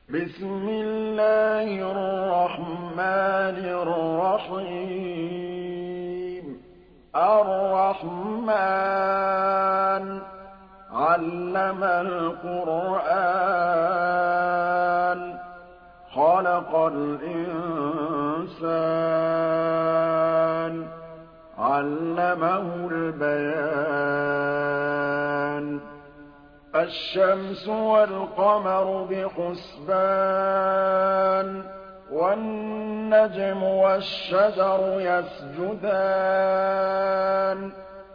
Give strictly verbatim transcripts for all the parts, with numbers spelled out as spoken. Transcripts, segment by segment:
بسم الله الرحمن الرحيم الرحمن علم القرآن خلق الإنسان علمه البيان الشمس والقمر بحسبان والنجم والشجر يسجدان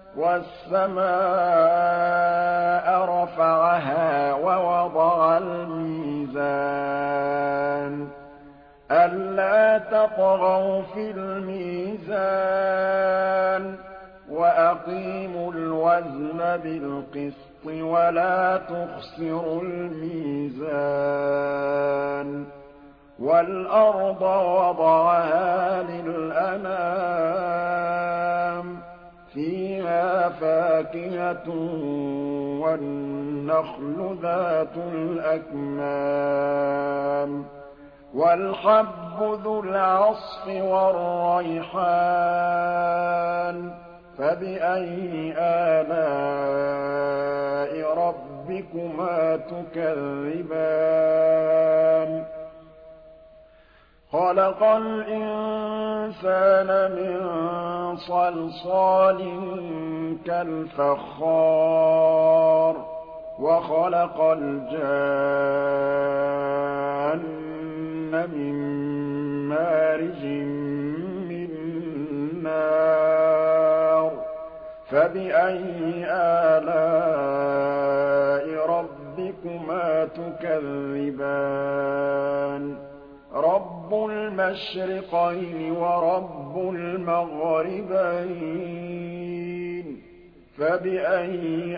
والسماء رفعها ووضع الميزان ألا تطغوا في الميزان وأقيموا الوزن بالقسط ولا تخسروا الميزان والأرض وضعها للأنام فيها فاكهة والنخل ذات الأكمام والحب ذو العصف والريحان فبأي آلاء ربكما تكذبان خلق الإنسان من صلصال كالفخار وخلق الجان من مارج من نار فبأي آلاء ربكما تكذبان رب المشرقين ورب المغربين فبأي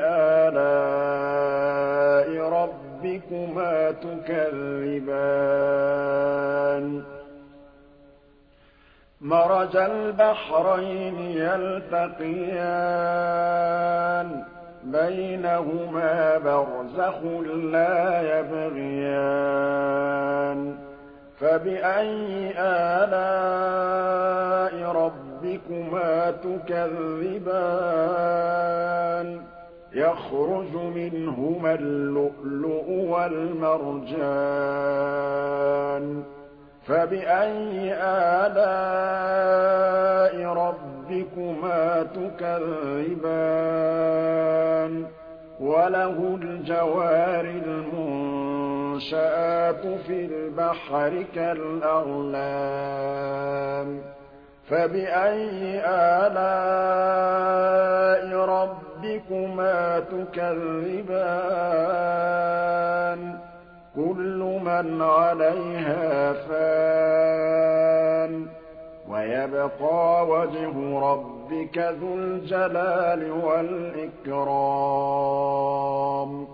آلاء ربكما تكذبان مرج البحرين يلتقيان بينهما برزخ لا يبغيان فبأي آلاء ربكما تكذبان يخرج منهما اللؤلؤ والمرجان فبأي آلاء ربكما تكذبان وله الجوار المنشآت في البحر كالأعلام فبأي آلاء ربكما تكذبان كل من عليها فان ويبقى وجه ربك ذو الجلال والإكرام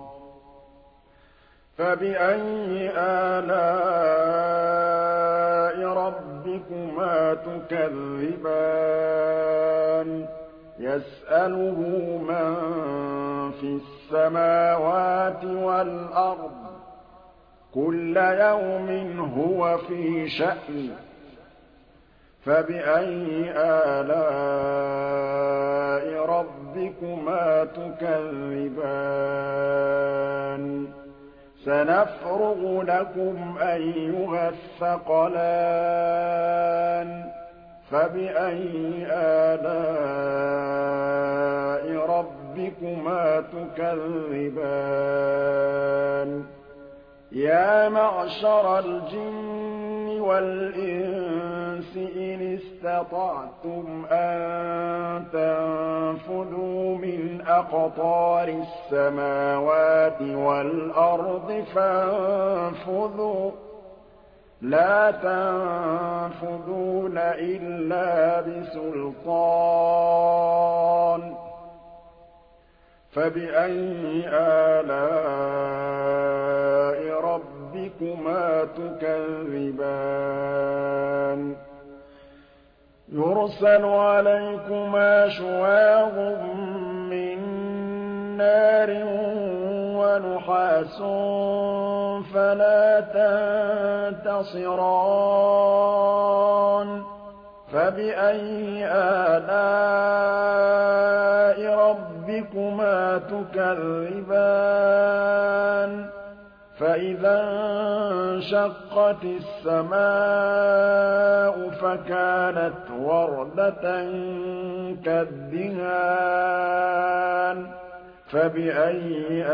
فبأي آلاء ربكما تكذبان يسأله من في السماوات والأرض كل يوم هو في شأن فبأي آلاء ربكما تكذبان سنفرغ لكم أيها الثقلان فبأي آلاء ربكما تكذبان يا معشر الجن والإنس إن استطعتم أن تنفذوا من أقطار السماوات والأرض فانفذوا لا تنفذون إلا بسلطان فبأي آلاء ربكما تكذبان يرسل عليكما شواظ من نار وَنُحَاسٌ فَلَا تَنتَصِرَانِ فَبِأَيِّ آلَاءِ رَبِّكُمَا تُكَذِّبَانِ فَإِذَا انشَقَّتِ السَّمَاءُ فَكَانَتْ وَرْدَةً كَالدِّهَانِ فَبِأَيِّ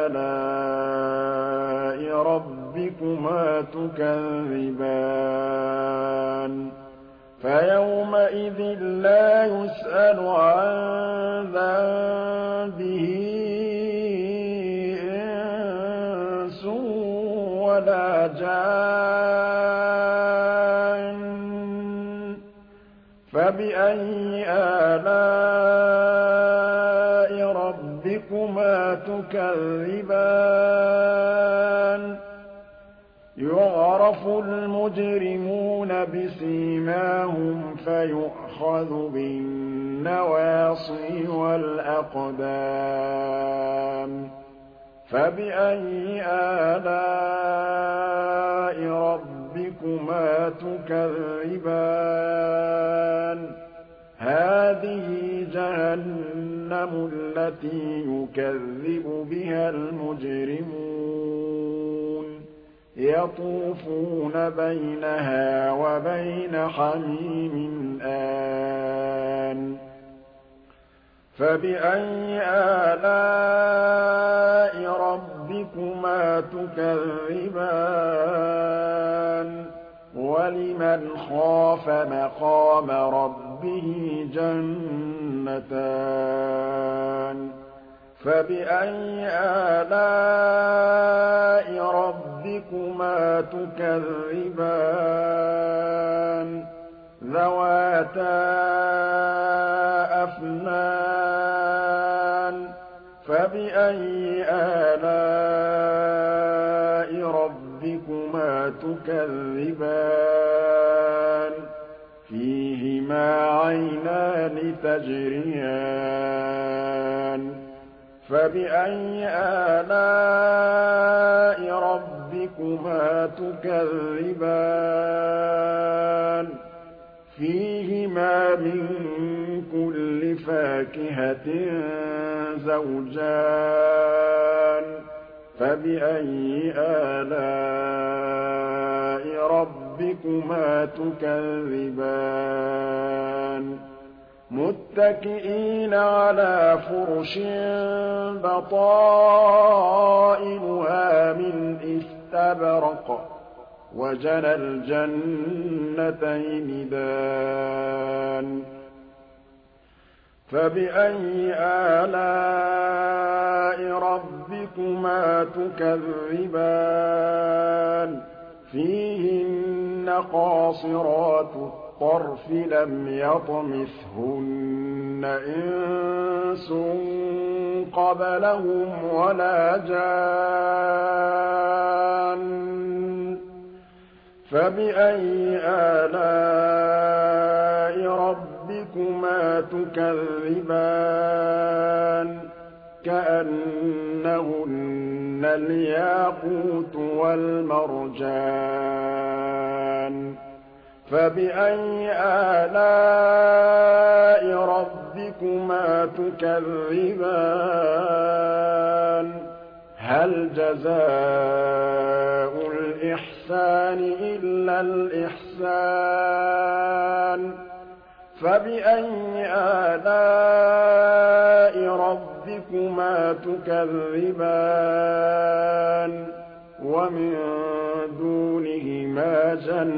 آلَاءِ رَبِّكُمَا تُكَذِّبَانِ فَيَوْمَئِذٍ لَّا يُسْأَلُ عَن ذَنبِهِ إِنسٌ وَلَا جَانٌّ فَبِأَيِّ آلَاءِ رَبِّكُمَا تُكَذِّبَانِ يُعْرَفُ الْمُجْرِمُونَ بِسِيمَاهُمْ فَيُؤْخَذُ بِالنَّوَاصِي وَالْأَقْدَامِ فَبِأَيِّ آلَاءِ رَبِّكُمَا تُكَذِّبَانِ هَٰذِهِ جَهَنَّمُ الَّتِي يُكَذِّبُ بِهَا الْمُجْرِمُونَ يَطُوفُونَ بَيْنَهَا وَبَيْنَ حَمِيمٍ آنٍ فَبِأَيِّ آلَاءِ رَبِّكُمَا تُكَذِّبَانِ وَلِمَنْ خَافَ مَقَامَ رَبِّهِ جَنَّتَانِ فَبِأَيِّ آلَاءِ رَبِّكُمَا تُكَذِّبَانِ ذَوَاتَا أَفْنَانٍ فَبِأَيِّ آلَاءِ رَبِّكُمَا تُكَذِّبَانِ فِيهِمَا عَيْنَانِ تَجْرِيَانِ فَبِأَيِّ آلَاءِ رَبِّكُمَا تُكَذِّبَانِ فِيهِمَا مِن كُلِّ فَاكِهَةٍ زَوْجَانِ فَبِأَيِّ آلَاءِ رَبِّكُمَا تُكَذِّبَانِ مُتَّكِئِينَ عَلَىٰ فُرُشٍ بَطَائِنُهَا مِنْ إِسْتَبْرَقٍ وَجَنَى الْجَنَّتَيْنِ دَانٍ فَبِأَيِّ آلَاءِ رَبِّكُمَا تُكَذِّبَانِ فِيهِنَّ قَاصِرَاتُ الطَّرْفِ لَمْ يَطْمِثْهُنَّ إِنسٌ قَبْلَهُمْ وَلَا جَانٌّ فَبِأَيِّ آلَاءِ رَبِّكُمَا تُكَذِّبَانِ كَأَنَّهُنَّ الْيَاقُوتُ وَالْمَرْجَانُ فَبِأَيِّ آلَاءِ رَبِّكُمَا تُكَذِّبَانِ هَلْ جَزَاءُ الْإِحْسَانِ إِلَّا الْإِحْسَانُ فَبِأَيِّ آلَاءِ رَبِّكُمَا تُكَذِّبَانِ وَمِن دُونِهِمَا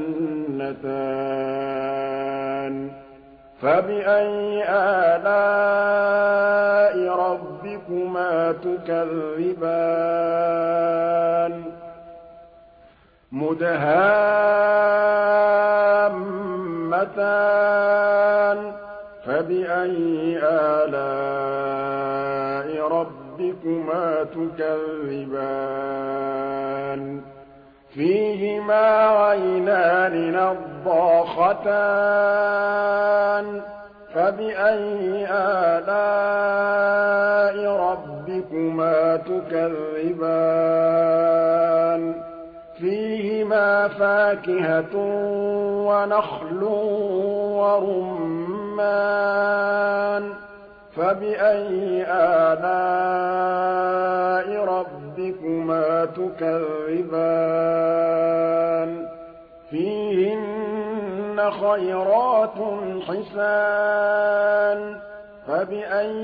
جَنَّتَانِ فَبِأَيِّ آلَاءِ رَبِّكُمَا تُكَذِّبَانِ مُدْهَامَّتَانِ فَبِأَيِّ آلَاءِ رَبِّكُمَا تُكَذِّبَانِ فِيهِمَا عَيْنَانِ نَضَّاخَتَانِ فَبِأَيِّ آلَاءِ رَبِّكُمَا تُكَذِّبَانِ فِيهِمَا فَاكِهَةٌ وَنَخْلٌ وَرُمَّانٌ فَبِأَيِّ آلَاءِ رَبِّكُمَا تُكَذِّبَانِ فِيهِنَّ خَيْرَاتٌ حِسَانٌ فَبِأَيِّ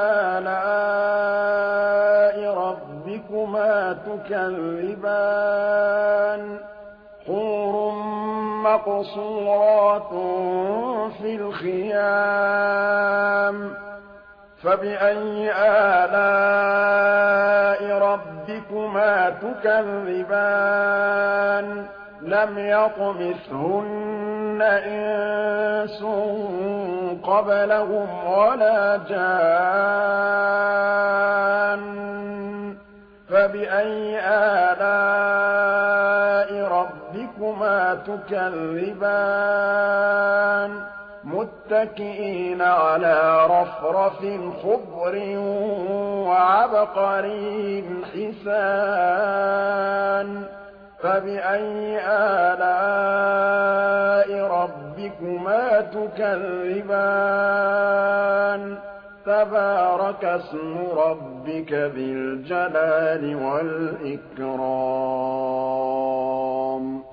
آلَاءِ رَبِّكُمَا تُكَذِّبَانِ حُورٌ مَّقْصُورَاتٌ فِي الْخِيَامِ فَبِأَيِّ آلَاءِ رَبِّكُمَا تُكَذِّبَانِ لَمْ يَطْمِثْهُنَّ إِنسٌ قَبْلَهُمْ وَلَا جَانٌّ فَبِأَيِّ آلَاءِ رَبِّكُمَا تُكَذِّبَانِ مُتَّكِئِينَ عَلَىٰ رَفْرَفٍ خُضْرٍ وَعَبْقَرِيٍّ حِسَانٍ فَبِأَيِّ آلَاءِ رَبِّكُمَا تُكَذِّبَانِ تَبَارَكَ اسْمُ رَبِّكَ ذِي الْجَلَالِ وَالْإِكْرَامِ